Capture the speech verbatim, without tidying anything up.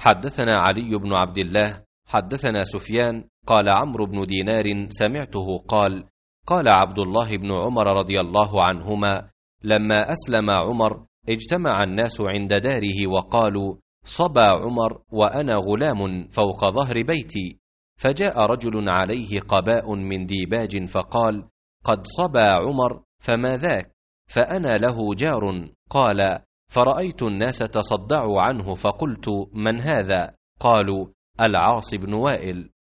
حدثنا علي بن عبد الله حدثنا سفيان قال عمرو بن دينار سمعته قال قال عبد الله بن عمر رضي الله عنهما لما أسلم عمر اجتمع الناس عند داره وقالوا صبا عمر وأنا غلام فوق ظهر بيتي، فجاء رجل عليه قباء من ديباج فقال قد صبا عمر فما ذاك؟ فأنا له جار. قال فرأيت الناس تصدعوا عنه فقلت من هذا؟ قالوا العاص بن وائل.